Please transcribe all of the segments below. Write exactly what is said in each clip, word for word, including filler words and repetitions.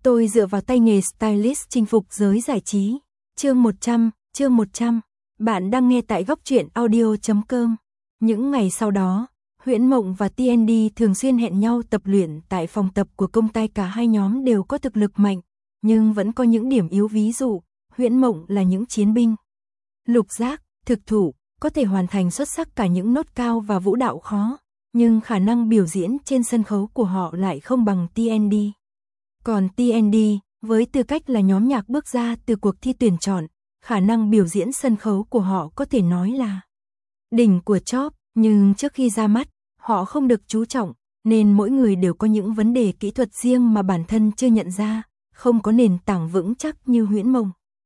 Tôi dựa vào tay nghề stylist chinh phục giới giải trí. Chương một trăm, chương một trăm. Bạn đang nghe tại góc truyện audio chấm com. Những ngày sau đó, Huyễn Mộng và tê en đê thường xuyên hẹn nhau tập luyện tại phòng tập của công ty. Cả hai nhóm đều có thực lực mạnh, nhưng vẫn có những điểm yếu. Ví dụ, Huyễn Mộng là những chiến binh lục giác, thực thủ, có thể hoàn thành xuất sắc cả những nốt cao và vũ đạo khó, nhưng khả năng biểu diễn trên sân khấu của họ lại không bằng tê en đê. Còn tê en đê, với tư cách là nhóm nhạc bước ra từ cuộc thi tuyển chọn, khả năng biểu diễn sân khấu của họ có thể nói là đỉnh của chóp, nhưng trước khi ra mắt, họ không được chú trọng, nên mỗi người đều có những vấn đề kỹ thuật riêng mà bản thân chưa nhận ra, không có nền tảng vững chắc như Huyễn Mộng.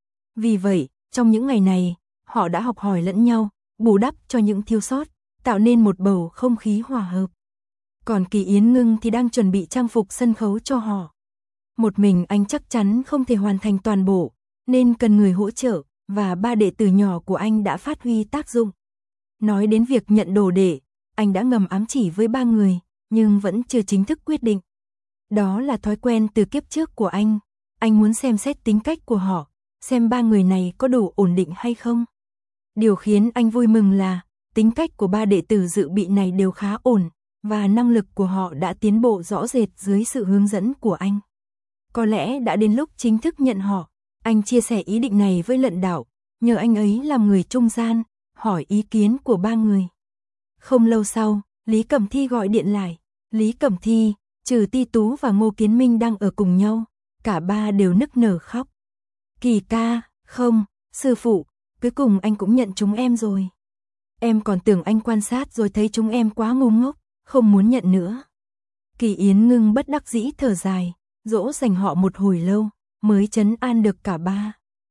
Vì vậy, trong những ngày này, họ đã học hỏi lẫn nhau, bù đắp cho những thiếu sót, tạo nên một bầu không khí hòa hợp. Còn Kỳ Yến Ngưng thì đang chuẩn bị trang phục sân khấu cho họ. Một mình anh chắc chắn không thể hoàn thành toàn bộ, nên cần người hỗ trợ, và ba đệ tử nhỏ của anh đã phát huy tác dụng. Nói đến việc nhận đồ đệ, anh đã ngầm ám chỉ với ba người, nhưng vẫn chưa chính thức quyết định. Đó là thói quen từ kiếp trước của anh, anh muốn xem xét tính cách của họ, xem ba người này có đủ ổn định hay không. Điều khiến anh vui mừng là, tính cách của ba đệ tử dự bị này đều khá ổn, và năng lực của họ đã tiến bộ rõ rệt dưới sự hướng dẫn của anh. Có lẽ đã đến lúc chính thức nhận họ, anh chia sẻ ý định này với Lận Đạo, nhờ anh ấy làm người trung gian, hỏi ý kiến của ba người. Không lâu sau, Lý Cẩm Thi gọi điện lại. Lý Cẩm Thi, trừ Ti Tú và Ngô Kiến Minh đang ở cùng nhau, cả ba đều nức nở khóc. Kỳ ca, không, sư phụ, cuối cùng anh cũng nhận chúng em rồi. Em còn tưởng anh quan sát rồi thấy chúng em quá ngu ngốc, không muốn nhận nữa. Kỳ Yến Ngưng bất đắc dĩ thở dài, dỗ dành họ một hồi lâu, mới trấn an được cả ba.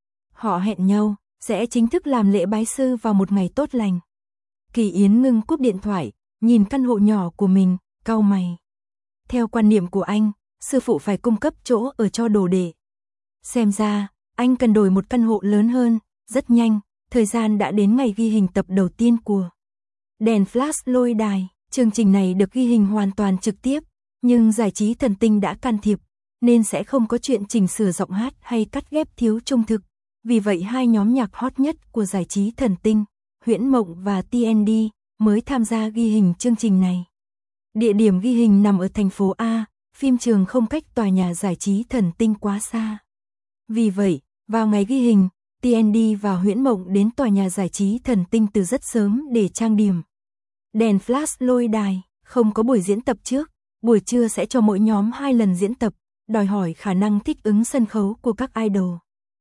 Họ hẹn nhau, sẽ chính thức làm lễ bái sư vào một ngày tốt lành. Kỳ Yến Ngưng cúp điện thoại, nhìn căn hộ nhỏ của mình, cau mày. Theo quan niệm của anh, sư phụ phải cung cấp chỗ ở cho đồ đệ. Xem ra, anh cần đổi một căn hộ lớn hơn. Rất nhanh, thời gian đã đến ngày ghi hình tập đầu tiên của Đèn Flash lôi đài. Chương trình này được ghi hình hoàn toàn trực tiếp, nhưng Giải trí Thần Tinh đã can thiệp, nên sẽ không có chuyện chỉnh sửa giọng hát hay cắt ghép thiếu trung thực. Vì vậy hai nhóm nhạc hot nhất của Giải trí Thần Tinh, Huyễn Mộng và tê en đê, mới tham gia ghi hình chương trình này. Địa điểm ghi hình nằm ở thành phố A, phim trường không cách tòa nhà Giải trí Thần Tinh quá xa. Vì vậy, vào ngày ghi hình, tê en đê và Huyễn Mộng đến tòa nhà Giải trí Thần Tinh từ rất sớm để trang điểm. Đèn Flash lôi đài, không có buổi diễn tập trước, buổi trưa sẽ cho mỗi nhóm hai lần diễn tập, đòi hỏi khả năng thích ứng sân khấu của các idol.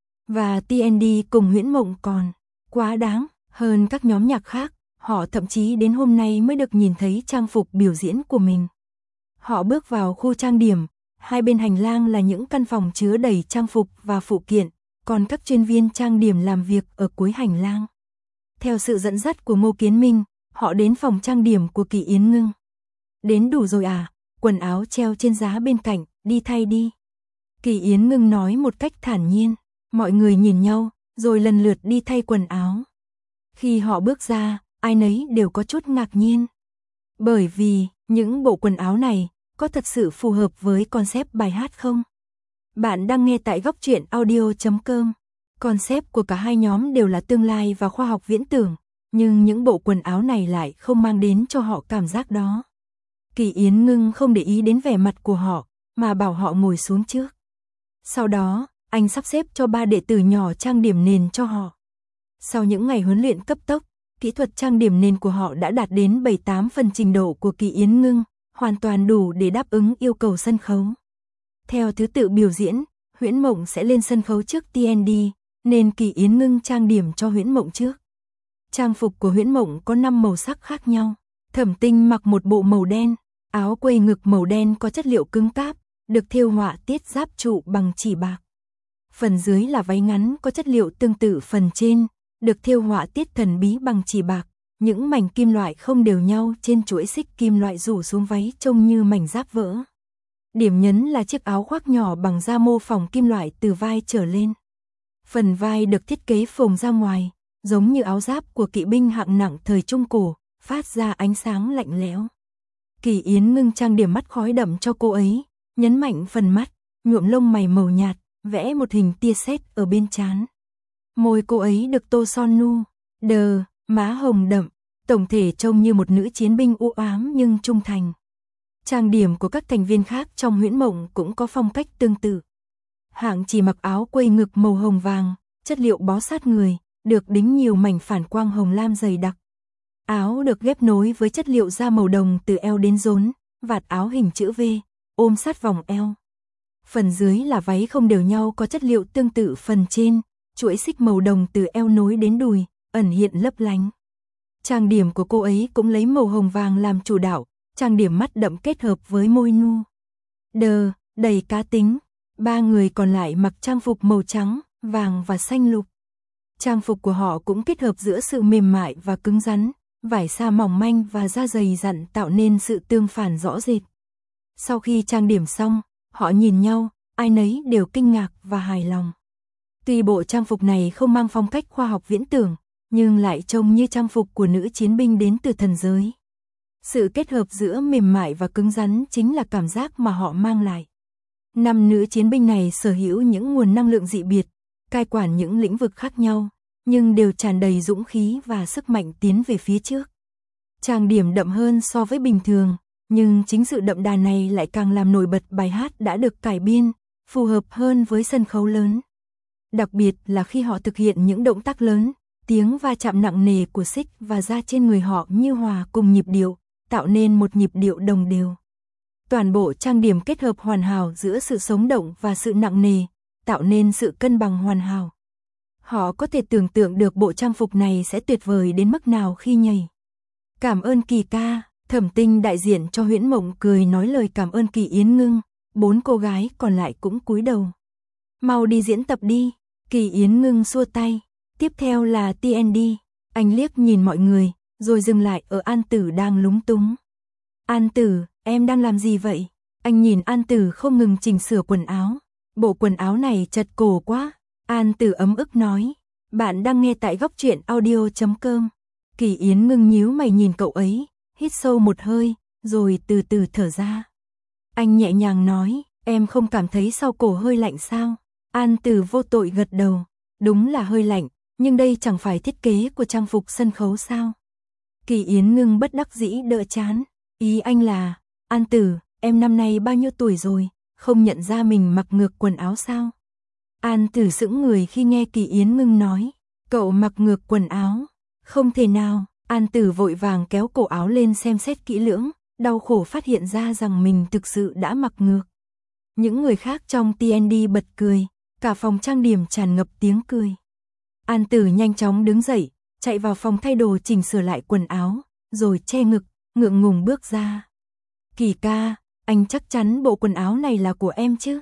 Và tê en đê cùng Huyễn Mộng còn quá đáng hơn các nhóm nhạc khác, họ thậm chí đến hôm nay mới được nhìn thấy trang phục biểu diễn của mình. Họ bước vào khu trang điểm, hai bên hành lang là những căn phòng chứa đầy trang phục và phụ kiện, còn các chuyên viên trang điểm làm việc ở cuối hành lang. Theo sự dẫn dắt của Ngô Kiến Minh, họ đến phòng trang điểm của Kỳ Yến Ngưng. Đến đủ rồi à, quần áo treo trên giá bên cạnh, đi thay đi. Kỳ Yến Ngưng nói một cách thản nhiên, mọi người nhìn nhau, rồi lần lượt đi thay quần áo. Khi họ bước ra, ai nấy đều có chút ngạc nhiên. Bởi vì, những bộ quần áo này, có thật sự phù hợp với concept bài hát không? Bạn đang nghe tại góc truyện audio chấm com. Concept của cả hai nhóm đều là tương lai và khoa học viễn tưởng, nhưng những bộ quần áo này lại không mang đến cho họ cảm giác đó. Kỳ Yến Ngưng không để ý đến vẻ mặt của họ, mà bảo họ ngồi xuống trước. Sau đó, anh sắp xếp cho ba đệ tử nhỏ trang điểm nền cho họ. Sau những ngày huấn luyện cấp tốc, kỹ thuật trang điểm nền của họ đã đạt đến bảy tám phần trình độ của Kỳ Yến Ngưng, hoàn toàn đủ để đáp ứng yêu cầu sân khấu. Theo thứ tự biểu diễn, Huyễn Mộng sẽ lên sân khấu trước tê en đê, nên Kỳ Yến Ngưng trang điểm cho Huyễn Mộng trước. Trang phục của Huyễn Mộng có năm màu sắc khác nhau. Thẩm Tinh mặc một bộ màu đen, áo quây ngực màu đen có chất liệu cứng cáp, được thêu họa tiết giáp trụ bằng chỉ bạc. Phần dưới là váy ngắn có chất liệu tương tự phần trên, được thêu họa tiết thần bí bằng chỉ bạc, những mảnh kim loại không đều nhau trên chuỗi xích kim loại rủ xuống váy trông như mảnh giáp vỡ. Điểm nhấn là chiếc áo khoác nhỏ bằng da mô phỏng kim loại từ vai trở lên. Phần vai được thiết kế phồng ra ngoài, giống như áo giáp của kỵ binh hạng nặng thời Trung Cổ, phát ra ánh sáng lạnh lẽo. Kỳ Yến Ngưng trang điểm mắt khói đậm cho cô ấy, nhấn mạnh phần mắt, nhuộm lông mày màu nhạt, vẽ một hình tia sét ở bên trán. Môi cô ấy được tô son nu, đờ, má hồng đậm, tổng thể trông như một nữ chiến binh u ám nhưng trung thành. Trang điểm của các thành viên khác trong Huyễn Mộng cũng có phong cách tương tự. Hạng chỉ mặc áo quây ngực màu hồng vàng, chất liệu bó sát người, được đính nhiều mảnh phản quang hồng lam dày đặc. Áo được ghép nối với chất liệu da màu đồng từ eo đến rốn, vạt áo hình chữ V, ôm sát vòng eo. Phần dưới là váy không đều nhau có chất liệu tương tự phần trên, chuỗi xích màu đồng từ eo nối đến đùi, ẩn hiện lấp lánh. Trang điểm của cô ấy cũng lấy màu hồng vàng làm chủ đạo, trang điểm mắt đậm kết hợp với môi nu. Đờ, đầy cá tính. Ba người còn lại mặc trang phục màu trắng, vàng và xanh lục. Trang phục của họ cũng kết hợp giữa sự mềm mại và cứng rắn, vải sa mỏng manh và da dày dặn tạo nên sự tương phản rõ rệt. Sau khi trang điểm xong, họ nhìn nhau, ai nấy đều kinh ngạc và hài lòng. Tuy bộ trang phục này không mang phong cách khoa học viễn tưởng, nhưng lại trông như trang phục của nữ chiến binh đến từ thần giới. Sự kết hợp giữa mềm mại và cứng rắn chính là cảm giác mà họ mang lại. Năm nữ chiến binh này sở hữu những nguồn năng lượng dị biệt, cai quản những lĩnh vực khác nhau, nhưng đều tràn đầy dũng khí và sức mạnh tiến về phía trước. Trang điểm đậm hơn so với bình thường, nhưng chính sự đậm đà này lại càng làm nổi bật bài hát đã được cải biên, phù hợp hơn với sân khấu lớn. Đặc biệt là khi họ thực hiện những động tác lớn, tiếng va chạm nặng nề của xích và da trên người họ như hòa cùng nhịp điệu, tạo nên một nhịp điệu đồng đều. Toàn bộ trang điểm kết hợp hoàn hảo giữa sự sống động và sự nặng nề, tạo nên sự cân bằng hoàn hảo. Họ có thể tưởng tượng được bộ trang phục này sẽ tuyệt vời đến mức nào khi nhảy. Cảm ơn Kỳ ca, Thẩm Tinh đại diện cho Huyễn Mộng cười nói lời cảm ơn Kỳ Yến Ngưng, bốn cô gái còn lại cũng cúi đầu. Mau đi diễn tập đi, Kỳ Yến Ngưng xua tay, tiếp theo là tê en đê, anh liếc nhìn mọi người, rồi dừng lại ở An Tử đang lúng túng. An Tử, em đang làm gì vậy? Anh nhìn An Tử không ngừng chỉnh sửa quần áo. Bộ quần áo này chật cổ quá. An Tử ấm ức nói. Bạn đang nghe tại góc truyện audio chấm com. Kỳ Yến Ngưng nhíu mày nhìn cậu ấy, hít sâu một hơi, rồi từ từ thở ra. Anh nhẹ nhàng nói, em không cảm thấy sau cổ hơi lạnh sao? An Tử vô tội gật đầu. Đúng là hơi lạnh, nhưng đây chẳng phải thiết kế của trang phục sân khấu sao? Kỳ Yến Ngưng bất đắc dĩ đỡ chán. Ý anh là, An Tử, em năm nay bao nhiêu tuổi rồi, không nhận ra mình mặc ngược quần áo sao? An Tử sững người khi nghe Kỳ Yến Ngưng nói, cậu mặc ngược quần áo, không thể nào. An Tử vội vàng kéo cổ áo lên xem xét kỹ lưỡng, đau khổ phát hiện ra rằng mình thực sự đã mặc ngược. Những người khác trong tê en đê bật cười, cả phòng trang điểm tràn ngập tiếng cười. An Tử nhanh chóng đứng dậy, chạy vào phòng thay đồ chỉnh sửa lại quần áo, rồi che ngực, ngượng ngùng bước ra. Kỳ ca, anh chắc chắn bộ quần áo này là của em chứ?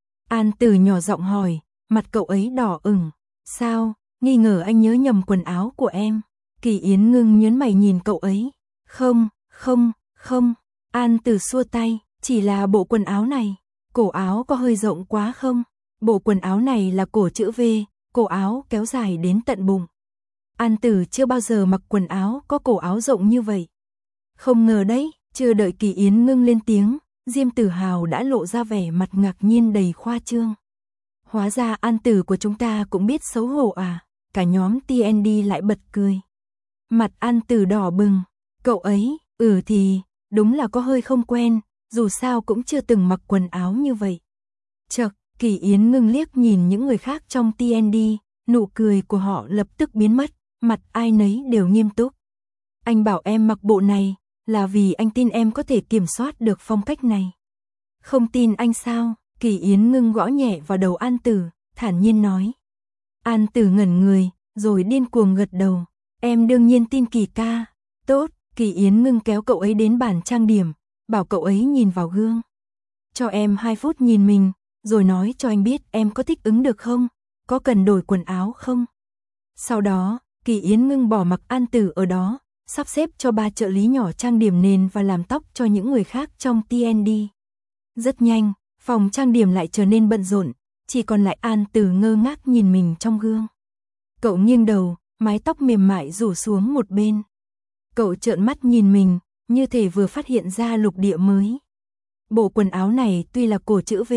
An Tử nhỏ giọng hỏi, mặt cậu ấy đỏ ửng. Sao, nghi ngờ anh nhớ nhầm quần áo của em? Kỳ Yến Ngưng nhớn mày nhìn cậu ấy. Không, không, không. An Tử xua tay, chỉ là bộ quần áo này. Cổ áo có hơi rộng quá không? Bộ quần áo này là cổ chữ V, cổ áo kéo dài đến tận bụng. An Tử chưa bao giờ mặc quần áo có cổ áo rộng như vậy. Không ngờ đấy, chưa đợi Kỳ Yến Ngưng lên tiếng, Diêm Tử Hào đã lộ ra vẻ mặt ngạc nhiên đầy khoa trương. Hóa ra An Tử của chúng ta cũng biết xấu hổ à? Cả nhóm tê en đê lại bật cười. Mặt An Tử đỏ bừng, cậu ấy, ừ thì, đúng là có hơi không quen, dù sao cũng chưa từng mặc quần áo như vậy. Chậc, Kỳ Yến Ngưng liếc nhìn những người khác trong tê en đê, nụ cười của họ lập tức biến mất, mặt ai nấy đều nghiêm túc. Anh bảo em mặc bộ này, là vì anh tin em có thể kiểm soát được phong cách này. Không tin anh sao? Kỳ Yến Ngưng gõ nhẹ vào đầu An Tử, thản nhiên nói. An Tử ngẩn người, rồi điên cuồng gật đầu. Em đương nhiên tin Kỳ ca. Tốt, Kỳ Yến Ngưng kéo cậu ấy đến bàn trang điểm, bảo cậu ấy nhìn vào gương. Cho em hai phút nhìn mình, rồi nói cho anh biết em có thích ứng được không? Có cần đổi quần áo không? Sau đó, Kỳ Yến Ngưng bỏ mặc An Tử ở đó, sắp xếp cho ba trợ lý nhỏ trang điểm nền và làm tóc cho những người khác trong tê en đê. Rất nhanh, phòng trang điểm lại trở nên bận rộn, chỉ còn lại An Tử ngơ ngác nhìn mình trong gương. Cậu nghiêng đầu, mái tóc mềm mại rủ xuống một bên. Cậu trợn mắt nhìn mình, như thể vừa phát hiện ra lục địa mới. Bộ quần áo này tuy là cổ chữ V,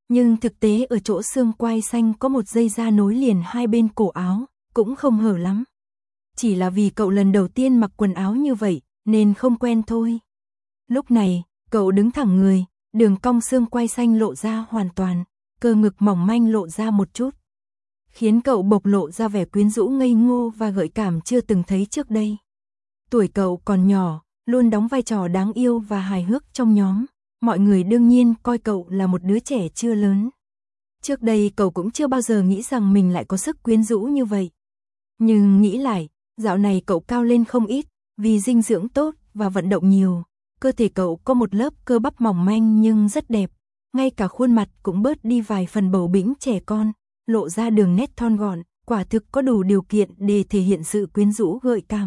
Nhưng thực tế ở chỗ xương quai xanh có một dây da nối liền hai bên cổ áo, cũng không hở lắm. Chỉ là vì cậu lần đầu tiên mặc quần áo như vậy, nên không quen thôi. Lúc này, cậu đứng thẳng người, đường cong xương quai xanh lộ ra hoàn toàn, cơ ngực mỏng manh lộ ra một chút. Khiến cậu bộc lộ ra vẻ quyến rũ ngây ngô và gợi cảm chưa từng thấy trước đây. Tuổi cậu còn nhỏ, luôn đóng vai trò đáng yêu và hài hước trong nhóm. Mọi người đương nhiên coi cậu là một đứa trẻ chưa lớn. Trước đây cậu cũng chưa bao giờ nghĩ rằng mình lại có sức quyến rũ như vậy. Nhưng nghĩ lại, dạo này cậu cao lên không ít, vì dinh dưỡng tốt và vận động nhiều. Cơ thể cậu có một lớp cơ bắp mỏng manh nhưng rất đẹp. Ngay cả khuôn mặt cũng bớt đi vài phần bầu bĩnh trẻ con, lộ ra đường nét thon gọn, quả thực có đủ điều kiện để thể hiện sự quyến rũ gợi cảm.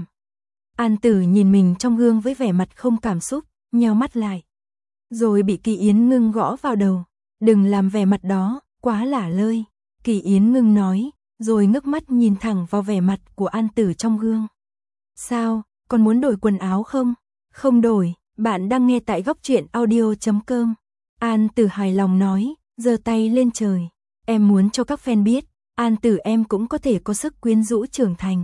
An Tử nhìn mình trong gương với vẻ mặt không cảm xúc, nheo mắt lại. Rồi bị Kỳ Yến Ngưng gõ vào đầu. Đừng làm vẻ mặt đó, quá lả lơi. Kỳ Yến Ngưng nói, rồi ngước mắt nhìn thẳng vào vẻ mặt của An Tử trong gương. Sao, còn muốn đổi quần áo không? Không đổi, bạn đang nghe tại góc truyện audio chấm com. An Tử hài lòng nói, giơ tay lên trời. Em muốn cho các fan biết, An Tử em cũng có thể có sức quyến rũ trưởng thành.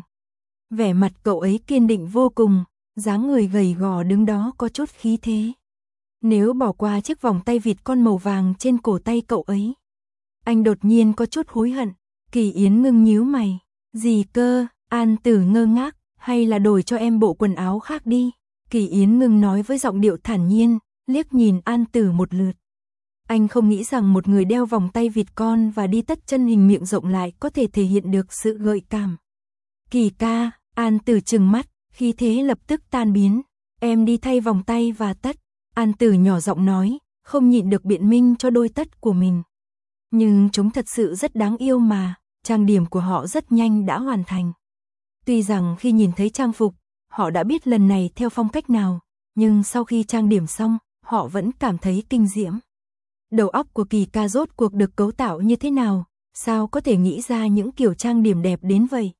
Vẻ mặt cậu ấy kiên định vô cùng, dáng người gầy gò đứng đó có chút khí thế. Nếu bỏ qua chiếc vòng tay vịt con màu vàng trên cổ tay cậu ấy, anh đột nhiên có chút hối hận. Kỳ Yến Ngưng nhíu mày. Gì cơ? An Tử ngơ ngác, hay là đổi cho em bộ quần áo khác đi. Kỳ Yến Ngưng nói với giọng điệu thản nhiên, liếc nhìn An Tử một lượt. Anh không nghĩ rằng một người đeo vòng tay vịt con và đi tất chân hình miệng rộng lại có thể thể hiện được sự gợi cảm. Kỳ ca, An Tử trừng mắt, khí thế lập tức tan biến. Em đi thay vòng tay và tất. An Tử nhỏ giọng nói, không nhịn được biện minh cho đôi tất của mình. Nhưng chúng thật sự rất đáng yêu mà, trang điểm của họ rất nhanh đã hoàn thành. Tuy rằng khi nhìn thấy trang phục, họ đã biết lần này theo phong cách nào, nhưng sau khi trang điểm xong, họ vẫn cảm thấy kinh diễm. Đầu óc của Kỳ ca rốt cuộc được cấu tạo như thế nào, sao có thể nghĩ ra những kiểu trang điểm đẹp đến vậy?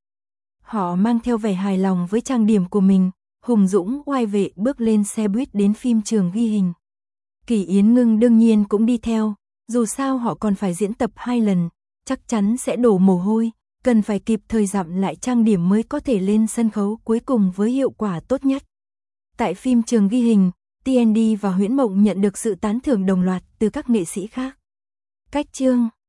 Họ mang theo vẻ hài lòng với trang điểm của mình, hùng dũng oai vệ bước lên xe buýt đến phim trường ghi hình. Kỳ Yến Ngưng đương nhiên cũng đi theo, dù sao họ còn phải diễn tập hai lần, chắc chắn sẽ đổ mồ hôi, cần phải kịp thời dặm lại trang điểm mới có thể lên sân khấu cuối cùng với hiệu quả tốt nhất. Tại phim trường ghi hình, tê en đê và Huyễn Mộng nhận được sự tán thưởng đồng loạt từ các nghệ sĩ khác. Cách chương